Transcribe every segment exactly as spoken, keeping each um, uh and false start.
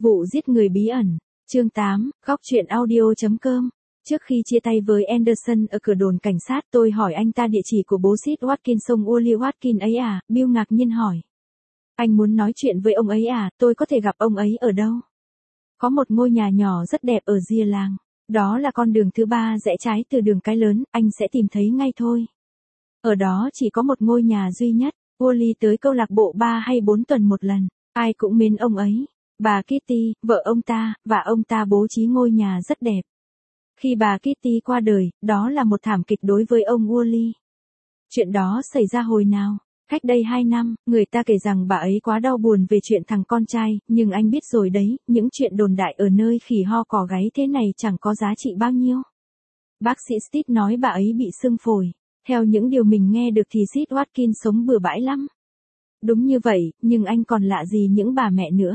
Vụ giết người bí ẩn. Chương tám, góc truyện audio.com. Trước khi chia tay với Anderson ở cửa đồn cảnh sát, tôi hỏi anh ta địa chỉ của bố Sid Watkinson, Wally Watkin ấy à. Bill ngạc nhiên hỏi. Anh muốn nói chuyện với ông ấy à, tôi có thể gặp ông ấy ở đâu? Có một ngôi nhà nhỏ rất đẹp ở rìa làng. Đó là con đường thứ ba rẽ trái từ đường cái lớn, anh sẽ tìm thấy ngay thôi. Ở đó chỉ có một ngôi nhà duy nhất. Wally tới câu lạc bộ ba hay bốn tuần một lần. Ai cũng mến ông ấy. Bà Kitty, vợ ông ta, và ông ta bố trí ngôi nhà rất đẹp. Khi bà Kitty qua đời, đó là một thảm kịch đối với ông Wally. Chuyện đó xảy ra hồi nào? Cách đây hai năm, người ta kể rằng bà ấy quá đau buồn về chuyện thằng con trai, nhưng anh biết rồi đấy, những chuyện đồn đại ở nơi khỉ ho cò gáy thế này chẳng có giá trị bao nhiêu. Bác sĩ Steve nói bà ấy bị sưng phổi. Theo những điều mình nghe được thì Sid Watkins sống bừa bãi lắm. Đúng như vậy, nhưng anh còn lạ gì những bà mẹ nữa.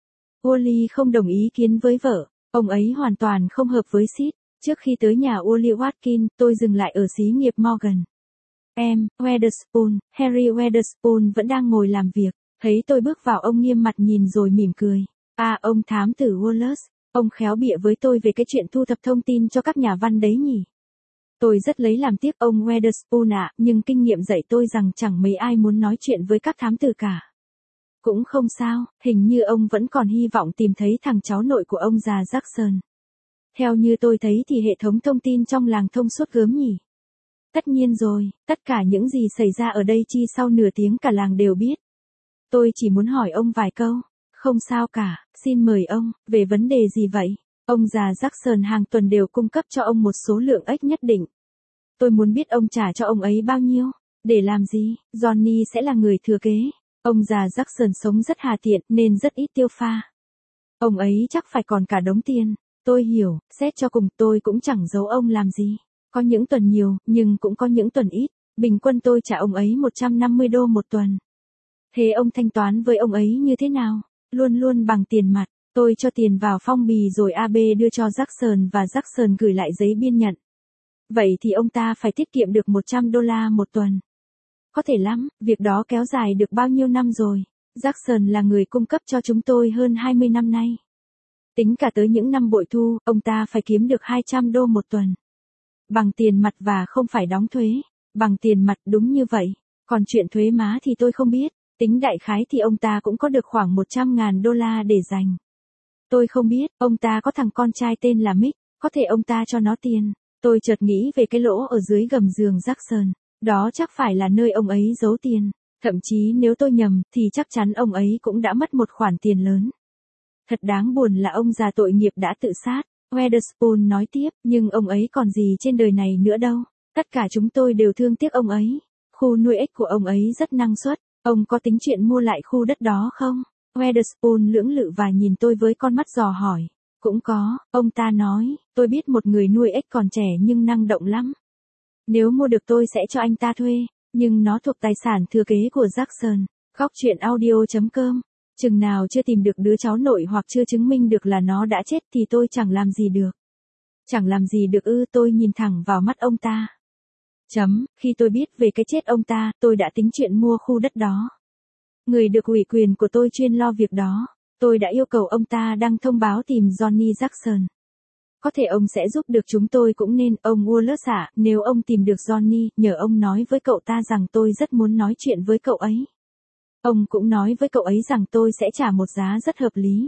Wally không đồng ý kiến với vợ, ông ấy hoàn toàn không hợp với Sid. Trước khi tới nhà Wally Watkin, tôi dừng lại ở xí nghiệp Morgan. Em, Weatherspoon, Harry Weatherspoon vẫn đang ngồi làm việc. Thấy tôi bước vào, ông nghiêm mặt nhìn rồi mỉm cười. À, ông thám tử Wallace, ông khéo bịa với tôi về cái chuyện thu thập thông tin cho các nhà văn đấy nhỉ? Tôi rất lấy làm tiếc ông Weatherspoon ạ, nhưng kinh nghiệm dạy tôi rằng chẳng mấy ai muốn nói chuyện với các thám tử cả. Cũng không sao, hình như ông vẫn còn hy vọng tìm thấy thằng cháu nội của ông già Jackson. Theo như tôi thấy thì hệ thống thông tin trong làng thông suốt gớm nhỉ. Tất nhiên rồi, tất cả những gì xảy ra ở đây chi sau nửa tiếng cả làng đều biết. Tôi chỉ muốn hỏi ông vài câu. Không sao cả, xin mời ông, về vấn đề gì vậy? Ông già Jackson hàng tuần đều cung cấp cho ông một số lượng ếch nhất định. Tôi muốn biết ông trả cho ông ấy bao nhiêu. Để làm gì? Johnny sẽ là người thừa kế. Ông già Jackson sống rất hà tiện nên rất ít tiêu pha. Ông ấy chắc phải còn cả đống tiền. Tôi hiểu, xét cho cùng tôi cũng chẳng giấu ông làm gì. Có những tuần nhiều, nhưng cũng có những tuần ít. Bình quân tôi trả ông ấy một trăm năm mươi đô một tuần. Thế ông thanh toán với ông ấy như thế nào? Luôn luôn bằng tiền mặt. Tôi cho tiền vào phong bì rồi a bê đưa cho Jackson và Jackson gửi lại giấy biên nhận. Vậy thì ông ta phải tiết kiệm được một trăm đô la một tuần. Có thể lắm, việc đó kéo dài được bao nhiêu năm rồi. Jackson là người cung cấp cho chúng tôi hơn hai mươi năm nay. Tính cả tới những năm bội thu, ông ta phải kiếm được hai trăm đô một tuần. Bằng tiền mặt và không phải đóng thuế. Bằng tiền mặt đúng như vậy. Còn chuyện thuế má thì tôi không biết. Tính đại khái thì ông ta cũng có được khoảng một trăm ngàn đô la để dành. Tôi không biết, ông ta có thằng con trai tên là Mick, có thể ông ta cho nó tiền. Tôi chợt nghĩ về cái lỗ ở dưới gầm giường Jackson. Đó chắc phải là nơi ông ấy giấu tiền. Thậm chí nếu tôi nhầm, thì chắc chắn ông ấy cũng đã mất một khoản tiền lớn. Thật đáng buồn là ông già tội nghiệp đã tự sát. Weatherspoon nói tiếp, nhưng ông ấy còn gì trên đời này nữa đâu. Tất cả chúng tôi đều thương tiếc ông ấy. Khu nuôi ếch của ông ấy rất năng suất. Ông có tính chuyện mua lại khu đất đó không? Weatherspoon lưỡng lự và nhìn tôi với con mắt dò hỏi. Cũng có, ông ta nói, tôi biết một người nuôi ếch còn trẻ nhưng năng động lắm. Nếu mua được tôi sẽ cho anh ta thuê, nhưng nó thuộc tài sản thừa kế của Jackson. Góc truyện audio.com. Chừng nào chưa tìm được đứa cháu nội hoặc chưa chứng minh được là nó đã chết thì tôi chẳng làm gì được. Chẳng làm gì được ư? Tôi nhìn thẳng vào mắt ông ta. Chấm, khi tôi biết về cái chết ông ta, tôi đã tính chuyện mua khu đất đó. Người được ủy quyền của tôi chuyên lo việc đó. Tôi đã yêu cầu ông ta đăng thông báo tìm Johnny Jackson. Có thể ông sẽ giúp được chúng tôi cũng nên, ông Wallace ạ, nếu ông tìm được Johnny, nhờ ông nói với cậu ta rằng tôi rất muốn nói chuyện với cậu ấy. Ông cũng nói với cậu ấy rằng tôi sẽ trả một giá rất hợp lý.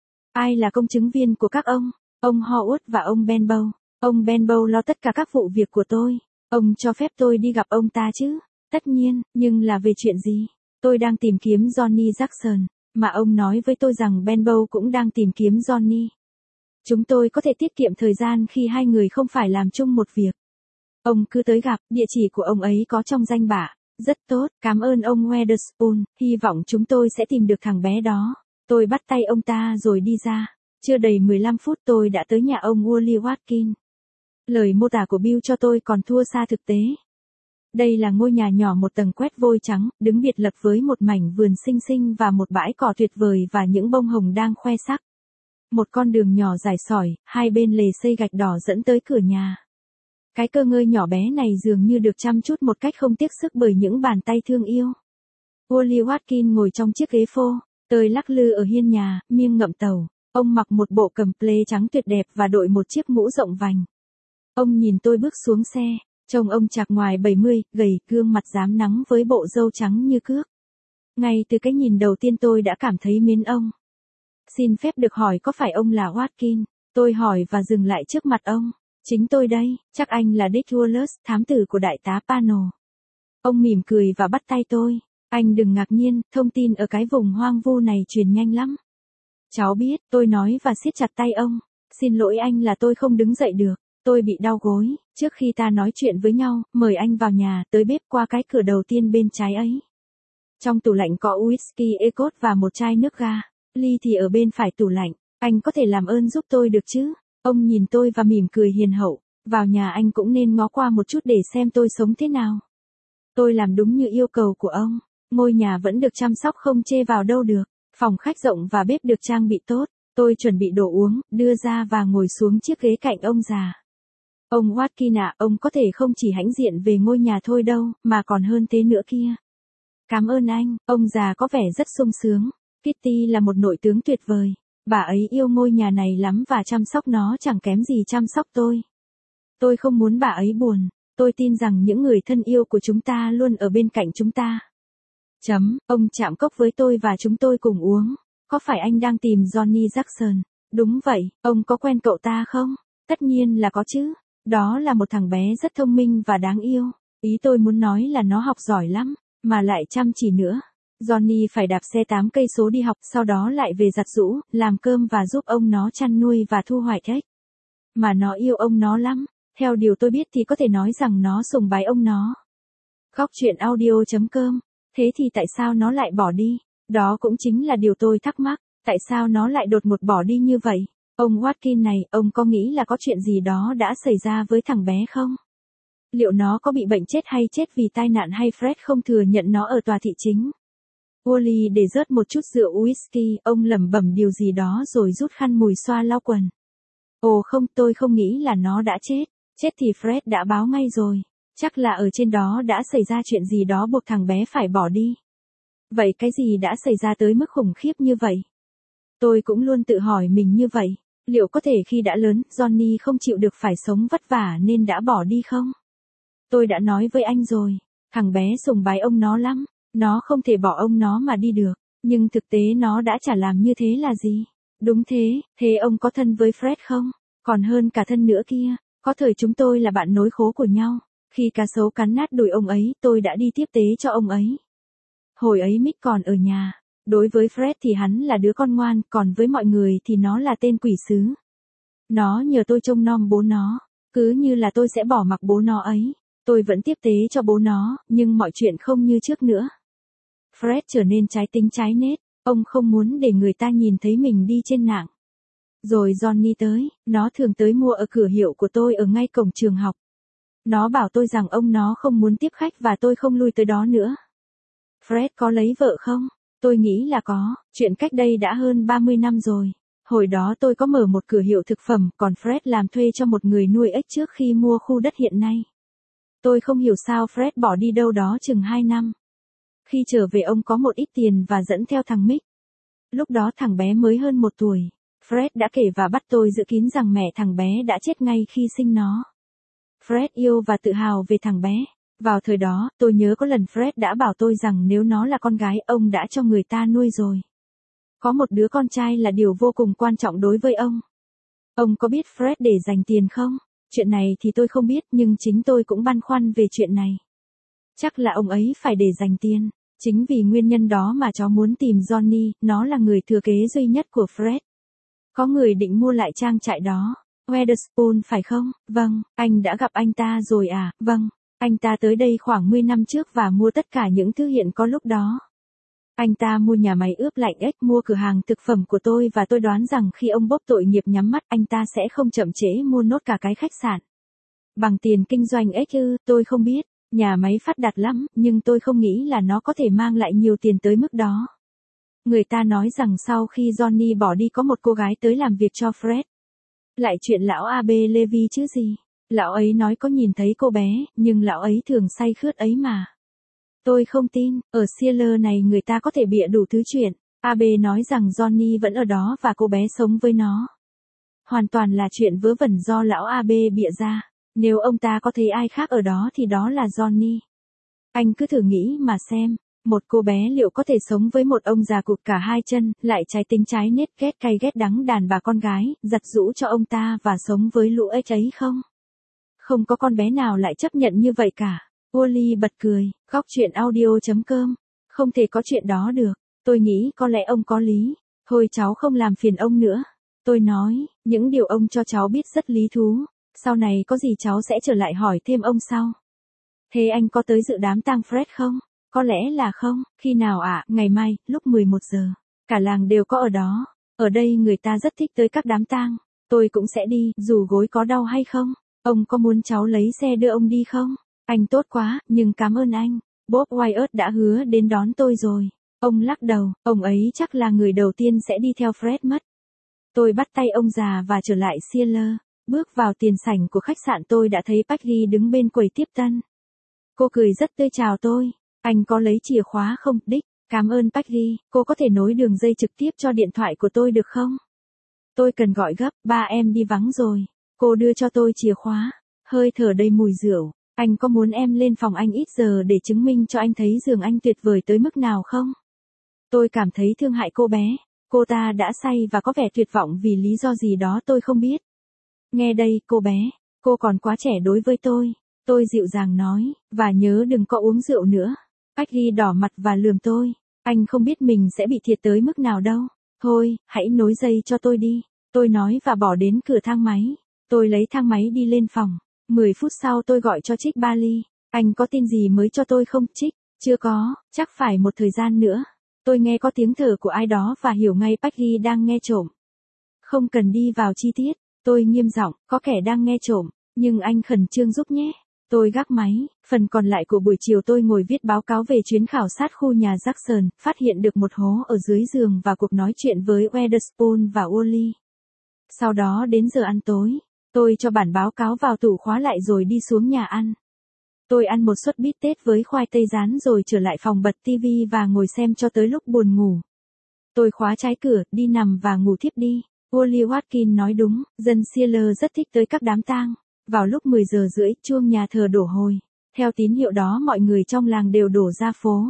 Ai là công chứng viên của các ông? Ông Howard và ông Benbow. Ông Benbow lo tất cả các vụ việc của tôi. Ông cho phép tôi đi gặp ông ta chứ? Tất nhiên, nhưng là về chuyện gì? Tôi đang tìm kiếm Johnny Jackson, mà ông nói với tôi rằng Benbow cũng đang tìm kiếm Johnny. Chúng tôi có thể tiết kiệm thời gian khi hai người không phải làm chung một việc. Ông cứ tới gặp, địa chỉ của ông ấy có trong danh bạ. Rất tốt, cảm ơn ông Weatherspoon, hy vọng chúng tôi sẽ tìm được thằng bé đó. Tôi bắt tay ông ta rồi đi ra. Chưa đầy mười lăm phút tôi đã tới nhà ông Wally Watkin. Lời mô tả của Bill cho tôi còn thua xa thực tế. Đây là ngôi nhà nhỏ một tầng quét vôi trắng, đứng biệt lập với một mảnh vườn xinh xinh và một bãi cỏ tuyệt vời và những bông hồng đang khoe sắc. Một con đường nhỏ dài sỏi, hai bên lề xây gạch đỏ dẫn tới cửa nhà. Cái cơ ngơi nhỏ bé này dường như được chăm chút một cách không tiếc sức bởi những bàn tay thương yêu. Wally Watkin ngồi trong chiếc ghế phô, tơi lắc lư ở hiên nhà, miêng ngậm tàu. Ông mặc một bộ cầm ple trắng tuyệt đẹp và đội một chiếc mũ rộng vành. Ông nhìn tôi bước xuống xe, trông ông chạc ngoài bảy mươi, gầy, gương mặt rám nắng với bộ râu trắng như cước. Ngay từ cái nhìn đầu tiên tôi đã cảm thấy mến ông. Xin phép được hỏi có phải ông là Watkin? Tôi hỏi và dừng lại trước mặt ông. Chính tôi đây, chắc anh là Dick Wallace, thám tử của đại tá Pano. Ông mỉm cười và bắt tay tôi. Anh đừng ngạc nhiên, thông tin ở cái vùng hoang vu này truyền nhanh lắm. Cháu biết, tôi nói và siết chặt tay ông. Xin lỗi anh là tôi không đứng dậy được. Tôi bị đau gối. Trước khi ta nói chuyện với nhau, mời anh vào nhà, tới bếp qua cái cửa đầu tiên bên trái ấy. Trong tủ lạnh có whisky Ecot và một chai nước ga. Ly thì ở bên phải tủ lạnh. Anh có thể làm ơn giúp tôi được chứ? Ông nhìn tôi và mỉm cười hiền hậu. Vào nhà anh cũng nên ngó qua một chút để xem tôi sống thế nào. Tôi làm đúng như yêu cầu của ông. Ngôi nhà vẫn được chăm sóc không chê vào đâu được. Phòng khách rộng và bếp được trang bị tốt. Tôi chuẩn bị đồ uống, đưa ra và ngồi xuống chiếc ghế cạnh ông già. Ông Watkin ạ, ông có thể không chỉ hãnh diện về ngôi nhà thôi đâu, mà còn hơn thế nữa kia. Cảm ơn anh, ông già có vẻ rất sung sướng. Kitty là một nội tướng tuyệt vời. Bà ấy yêu ngôi nhà này lắm và chăm sóc nó chẳng kém gì chăm sóc tôi. Tôi không muốn bà ấy buồn. Tôi tin rằng những người thân yêu của chúng ta luôn ở bên cạnh chúng ta. Chấm, ông chạm cốc với tôi và chúng tôi cùng uống. Có phải anh đang tìm Johnny Jackson? Đúng vậy, ông có quen cậu ta không? Tất nhiên là có chứ. Đó là một thằng bé rất thông minh và đáng yêu. Ý tôi muốn nói là nó học giỏi lắm, mà lại chăm chỉ nữa. Johnny phải đạp xe tám cây số đi học, sau đó lại về giặt giũ, làm cơm và giúp ông nó chăn nuôi và thu hoạch ếch. Mà nó yêu ông nó lắm. Theo điều tôi biết thì có thể nói rằng nó sùng bái ông nó. Góc truyện audio chấm com. Thế thì tại sao nó lại bỏ đi? Đó cũng chính là điều tôi thắc mắc. Tại sao nó lại đột ngột bỏ đi như vậy? Ông Watkin này, ông có nghĩ là có chuyện gì đó đã xảy ra với thằng bé không? Liệu nó có bị bệnh chết hay chết vì tai nạn hay Fred không thừa nhận nó ở tòa thị chính? Wally để rớt một chút rượu whisky, ông lẩm bẩm điều gì đó rồi rút khăn mùi xoa lau quần. Ồ không, tôi không nghĩ là nó đã chết. Chết thì Fred đã báo ngay rồi. Chắc là ở trên đó đã xảy ra chuyện gì đó buộc thằng bé phải bỏ đi. Vậy cái gì đã xảy ra tới mức khủng khiếp như vậy? Tôi cũng luôn tự hỏi mình như vậy. Liệu có thể khi đã lớn, Johnny không chịu được phải sống vất vả nên đã bỏ đi không? Tôi đã nói với anh rồi. Thằng bé sùng bái ông nó lắm. Nó không thể bỏ ông nó mà đi được. Nhưng thực tế nó đã chả làm như thế là gì? Đúng thế, thế ông có thân với Fred không? Còn hơn cả thân nữa kia. Có thời chúng tôi là bạn nối khố của nhau. Khi cá sấu cắn nát đùi ông ấy, tôi đã đi tiếp tế cho ông ấy. Hồi ấy Mick còn ở nhà. Đối với Fred thì hắn là đứa con ngoan, còn với mọi người thì nó là tên quỷ sứ. Nó nhờ tôi trông nom bố nó. Cứ như là tôi sẽ bỏ mặc bố nó ấy. Tôi vẫn tiếp tế cho bố nó, nhưng mọi chuyện không như trước nữa. Fred trở nên trái tính trái nết. Ông không muốn để người ta nhìn thấy mình đi trên nạng. Rồi Johnny tới, nó thường tới mua ở cửa hiệu của tôi ở ngay cổng trường học. Nó bảo tôi rằng ông nó không muốn tiếp khách và tôi không lui tới đó nữa. Fred có lấy vợ không? Tôi nghĩ là có, chuyện cách đây đã hơn ba mươi năm rồi. Hồi đó tôi có mở một cửa hiệu thực phẩm, còn Fred làm thuê cho một người nuôi ếch trước khi mua khu đất hiện nay. Tôi không hiểu sao Fred bỏ đi đâu đó chừng hai năm. Khi trở về ông có một ít tiền và dẫn theo thằng Mick. Lúc đó thằng bé mới hơn một tuổi. Fred đã kể và bắt tôi dự kín rằng mẹ thằng bé đã chết ngay khi sinh nó. Fred yêu và tự hào về thằng bé. Vào thời đó, tôi nhớ có lần Fred đã bảo tôi rằng nếu nó là con gái, ông đã cho người ta nuôi rồi. Có một đứa con trai là điều vô cùng quan trọng đối với ông. Ông có biết Fred để dành tiền không? Chuyện này thì tôi không biết, nhưng chính tôi cũng băn khoăn về chuyện này. Chắc là ông ấy phải để dành tiền. Chính vì nguyên nhân đó mà cháu muốn tìm Johnny, nó là người thừa kế duy nhất của Fred. Có người định mua lại trang trại đó. Weatherspoon phải không? Vâng, anh đã gặp anh ta rồi à? Vâng, anh ta tới đây khoảng mười năm trước và mua tất cả những thứ hiện có lúc đó. Anh ta mua nhà máy ướp lạnh ếch, mua cửa hàng thực phẩm của tôi và tôi đoán rằng khi ông bốc tội nghiệp nhắm mắt anh ta sẽ không chậm trễ mua nốt cả cái khách sạn. Bằng tiền kinh doanh ếch ư, tôi không biết. Nhà máy phát đạt lắm, nhưng tôi không nghĩ là nó có thể mang lại nhiều tiền tới mức đó. Người ta nói rằng sau khi Johnny bỏ đi có một cô gái tới làm việc cho Fred. Lại chuyện lão a bê Levy chứ gì. Lão ấy nói có nhìn thấy cô bé, nhưng lão ấy thường say khướt ấy mà. Tôi không tin, ở Sealer này người ta có thể bịa đủ thứ chuyện. a bê nói rằng Johnny vẫn ở đó và cô bé sống với nó. Hoàn toàn là chuyện vớ vẩn do lão a bê bịa ra. Nếu ông ta có thấy ai khác ở đó thì đó là Johnny. Anh cứ thử nghĩ mà xem, một cô bé liệu có thể sống với một ông già cụt cả hai chân, lại trái tính trái nết ghét cay ghét đắng đàn bà con gái, giặt giũ cho ông ta và sống với lũ ếch ấy không? Không có con bé nào lại chấp nhận như vậy cả. Wally bật cười, góc chuyện audio chấm com. Không thể có chuyện đó được. Tôi nghĩ có lẽ ông có lý. Thôi cháu không làm phiền ông nữa. Tôi nói, những điều ông cho cháu biết rất lý thú. Sau này có gì cháu sẽ trở lại hỏi thêm ông sau. Thế anh có tới dự đám tang Fred không? Có lẽ là không. Khi nào ạ? À? Ngày mai, lúc mười một giờ. Cả làng đều có ở đó. Ở đây người ta rất thích tới các đám tang. Tôi cũng sẽ đi, dù gối có đau hay không. Ông có muốn cháu lấy xe đưa ông đi không? Anh tốt quá, nhưng cảm ơn anh. Bob Wyatt đã hứa đến đón tôi rồi. Ông lắc đầu, ông ấy chắc là người đầu tiên sẽ đi theo Fred mất. Tôi bắt tay ông già và trở lại Sealer. Bước vào tiền sảnh của khách sạn tôi đã thấy Peggy đứng bên quầy tiếp tân. Cô cười rất tươi chào tôi. Anh có lấy chìa khóa không, Dick? Cảm ơn Peggy, cô có thể nối đường dây trực tiếp cho điện thoại của tôi được không? Tôi cần gọi gấp, ba em đi vắng rồi. Cô đưa cho tôi chìa khóa. Hơi thở đầy mùi rượu. Anh có muốn em lên phòng anh ít giờ để chứng minh cho anh thấy giường anh tuyệt vời tới mức nào không? Tôi cảm thấy thương hại cô bé. Cô ta đã say và có vẻ tuyệt vọng vì lý do gì đó tôi không biết. Nghe đây, cô bé. Cô còn quá trẻ đối với tôi. Tôi dịu dàng nói, và nhớ đừng có uống rượu nữa. Peggy đỏ mặt và lườm tôi. Anh không biết mình sẽ bị thiệt tới mức nào đâu. Thôi, hãy nối dây cho tôi đi. Tôi nói và bỏ đến cửa thang máy. Tôi lấy thang máy đi lên phòng. mười phút sau tôi gọi cho Trích Bali. Anh có tin gì mới cho tôi không, Trích? Chưa có, chắc phải một thời gian nữa. Tôi nghe có tiếng thở của ai đó và hiểu ngay Peggy đang nghe trộm. Không cần đi vào chi tiết. Tôi nghiêm giọng, có kẻ đang nghe trộm. Nhưng anh khẩn trương giúp nhé. Tôi gác máy. Phần còn lại của buổi chiều tôi ngồi viết báo cáo về chuyến khảo sát khu nhà Jackson, phát hiện được một hố ở dưới giường và cuộc nói chuyện với Weatherspoon và Wally. Sau đó đến giờ ăn tối. Tôi cho bản báo cáo vào tủ khóa lại rồi đi xuống nhà ăn. Tôi ăn một suất bít tết với khoai tây rán rồi trở lại phòng bật tivi và ngồi xem cho tới lúc buồn ngủ. Tôi khóa trái cửa, đi nằm và ngủ thiếp đi. Wally Watkins nói đúng, dân Sealer rất thích tới các đám tang. Vào lúc mười giờ rưỡi, chuông nhà thờ đổ hồi. Theo tín hiệu đó mọi người trong làng đều đổ ra phố.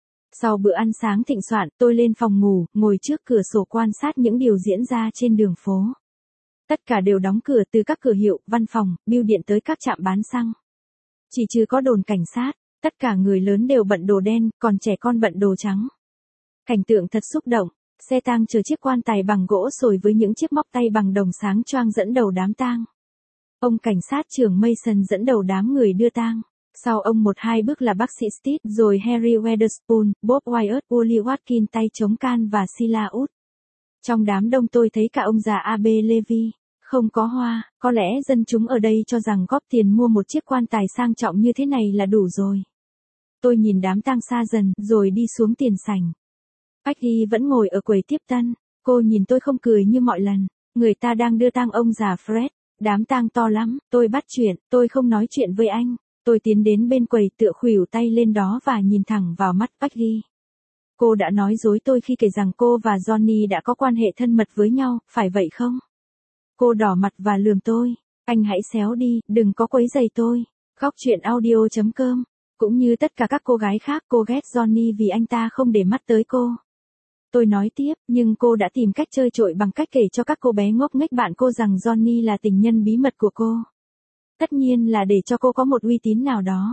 Sau bữa ăn sáng thịnh soạn, tôi lên phòng ngủ, ngồi trước cửa sổ quan sát những điều diễn ra trên đường phố. Tất cả đều đóng cửa, từ các cửa hiệu, văn phòng, bưu điện tới các trạm bán xăng. Chỉ trừ có đồn cảnh sát, tất cả người lớn đều bận đồ đen, còn trẻ con bận đồ trắng. Cảnh tượng thật xúc động, xe tang chở chiếc quan tài bằng gỗ sồi với những chiếc móc tay bằng đồng sáng choang dẫn đầu đám tang. Ông cảnh sát trưởng Mason dẫn đầu đám người đưa tang. Sau ông một hai bước là bác sĩ Steve, rồi Harry Weatherspoon, Bob Wyatt, Wally Watkins tay chống can và Sheila Wood. Trong đám đông tôi thấy cả ông già a bê Levy. Không có hoa, có lẽ dân chúng ở đây cho rằng góp tiền mua một chiếc quan tài sang trọng như thế này là đủ rồi. Tôi nhìn đám tang xa dần, rồi đi xuống tiền sảnh. Peggy vẫn ngồi ở quầy tiếp tân. Cô nhìn tôi không cười như mọi lần. Người ta đang đưa tang ông già Fred. Đám tang to lắm, tôi bắt chuyện, tôi không nói chuyện với anh. Tôi tiến đến bên quầy tựa khuỷu tay lên đó và nhìn thẳng vào mắt Peggy. Cô đã nói dối tôi khi kể rằng cô và Johnny đã có quan hệ thân mật với nhau, phải vậy không? Cô đỏ mặt và lườm tôi. Anh hãy xéo đi, đừng có quấy rầy tôi. Góc chuyện audio chấm com. Cũng như tất cả các cô gái khác, cô ghét Johnny vì anh ta không để mắt tới cô. Tôi nói tiếp, nhưng cô đã tìm cách chơi trội bằng cách kể cho các cô bé ngốc nghếch bạn cô rằng Johnny là tình nhân bí mật của cô. Tất nhiên là để cho cô có một uy tín nào đó.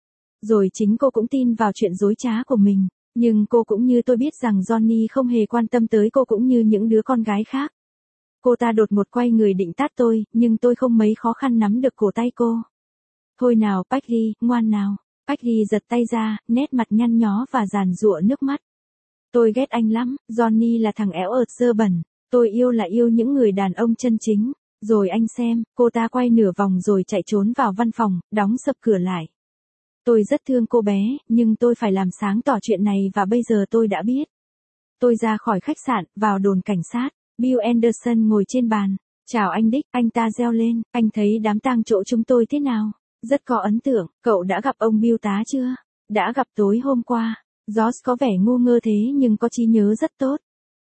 Rồi chính cô cũng tin vào chuyện dối trá của mình. Nhưng cô cũng như tôi biết rằng Johnny không hề quan tâm tới cô cũng như những đứa con gái khác. Cô ta đột ngột quay người định tát tôi, nhưng tôi không mấy khó khăn nắm được cổ tay cô. Thôi nào Peggy, ngoan nào. Peggy giật tay ra, nét mặt nhăn nhó và giàn giụa nước mắt. Tôi ghét anh lắm, Johnny là thằng éo ợt dơ bẩn. Tôi yêu là yêu những người đàn ông chân chính. Rồi anh xem, cô ta quay nửa vòng rồi chạy trốn vào văn phòng, đóng sập cửa lại. Tôi rất thương cô bé, nhưng tôi phải làm sáng tỏ chuyện này và bây giờ tôi đã biết. Tôi ra khỏi khách sạn, vào đồn cảnh sát. Bill Anderson ngồi trên bàn. Chào anh Dick, anh ta reo lên, anh thấy đám tang chỗ chúng tôi thế nào? Rất có ấn tượng, cậu đã gặp ông Bill tá chưa? Đã gặp tối hôm qua. George có vẻ ngu ngơ thế nhưng có trí nhớ rất tốt.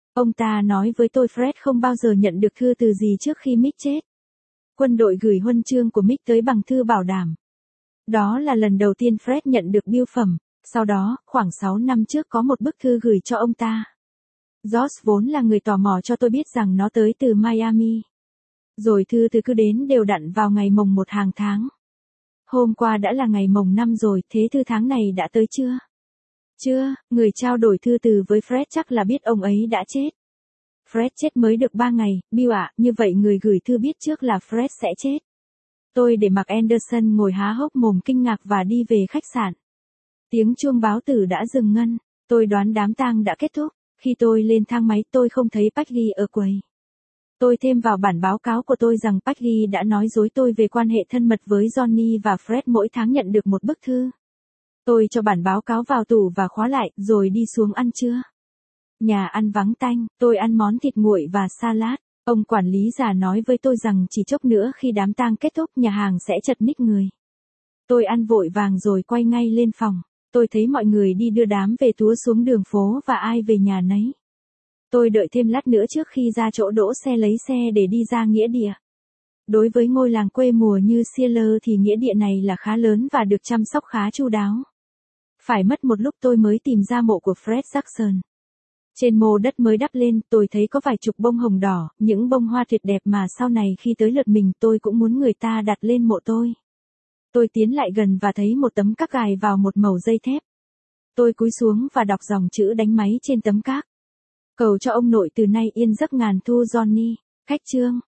Ông ta nói với tôi Fred không bao giờ nhận được thư từ gì trước khi Mick chết. Quân đội gửi huân chương của Mick tới bằng thư bảo đảm. Đó là lần đầu tiên Fred nhận được bưu phẩm, sau đó, khoảng sáu năm trước có một bức thư gửi cho ông ta. George vốn là người tò mò cho tôi biết rằng nó tới từ Miami. Rồi thư từ cứ đến đều đặn vào ngày mồng một hàng tháng. Hôm qua đã là ngày mồng năm rồi, thế thư tháng này đã tới chưa? Chưa, người trao đổi thư từ với Fred chắc là biết ông ấy đã chết. Fred chết mới được ba ngày, Bill ạ, như vậy người gửi thư biết trước là Fred sẽ chết. Tôi để mặc Anderson ngồi há hốc mồm kinh ngạc và đi về khách sạn. Tiếng chuông báo tử đã dừng ngân, tôi đoán đám tang đã kết thúc. Khi tôi lên thang máy tôi không thấy Peggy ở quầy. Tôi thêm vào bản báo cáo của tôi rằng Peggy đã nói dối tôi về quan hệ thân mật với Johnny và Fred mỗi tháng nhận được một bức thư. Tôi cho bản báo cáo vào tủ và khóa lại, rồi đi xuống ăn trưa. Nhà ăn vắng tanh, tôi ăn món thịt nguội và salad. Ông quản lý già nói với tôi rằng chỉ chốc nữa khi đám tang kết thúc nhà hàng sẽ chật ních người. Tôi ăn vội vàng rồi quay ngay lên phòng. Tôi thấy mọi người đi đưa đám về túa xuống đường phố và ai về nhà nấy. Tôi đợi thêm lát nữa trước khi ra chỗ đỗ xe lấy xe để đi ra nghĩa địa. Đối với ngôi làng quê mùa như Sealer thì nghĩa địa này là khá lớn và được chăm sóc khá chu đáo. Phải mất một lúc tôi mới tìm ra mộ của Fred Jackson. Trên mộ đất mới đắp lên, tôi thấy có vài chục bông hồng đỏ, những bông hoa tuyệt đẹp mà sau này khi tới lượt mình tôi cũng muốn người ta đặt lên mộ tôi. Tôi tiến lại gần và thấy một tấm các gài vào một mẩu dây thép. Tôi cúi xuống và đọc dòng chữ đánh máy trên tấm các. Cầu cho ông nội từ nay yên giấc ngàn thu Johnny. Cách chương.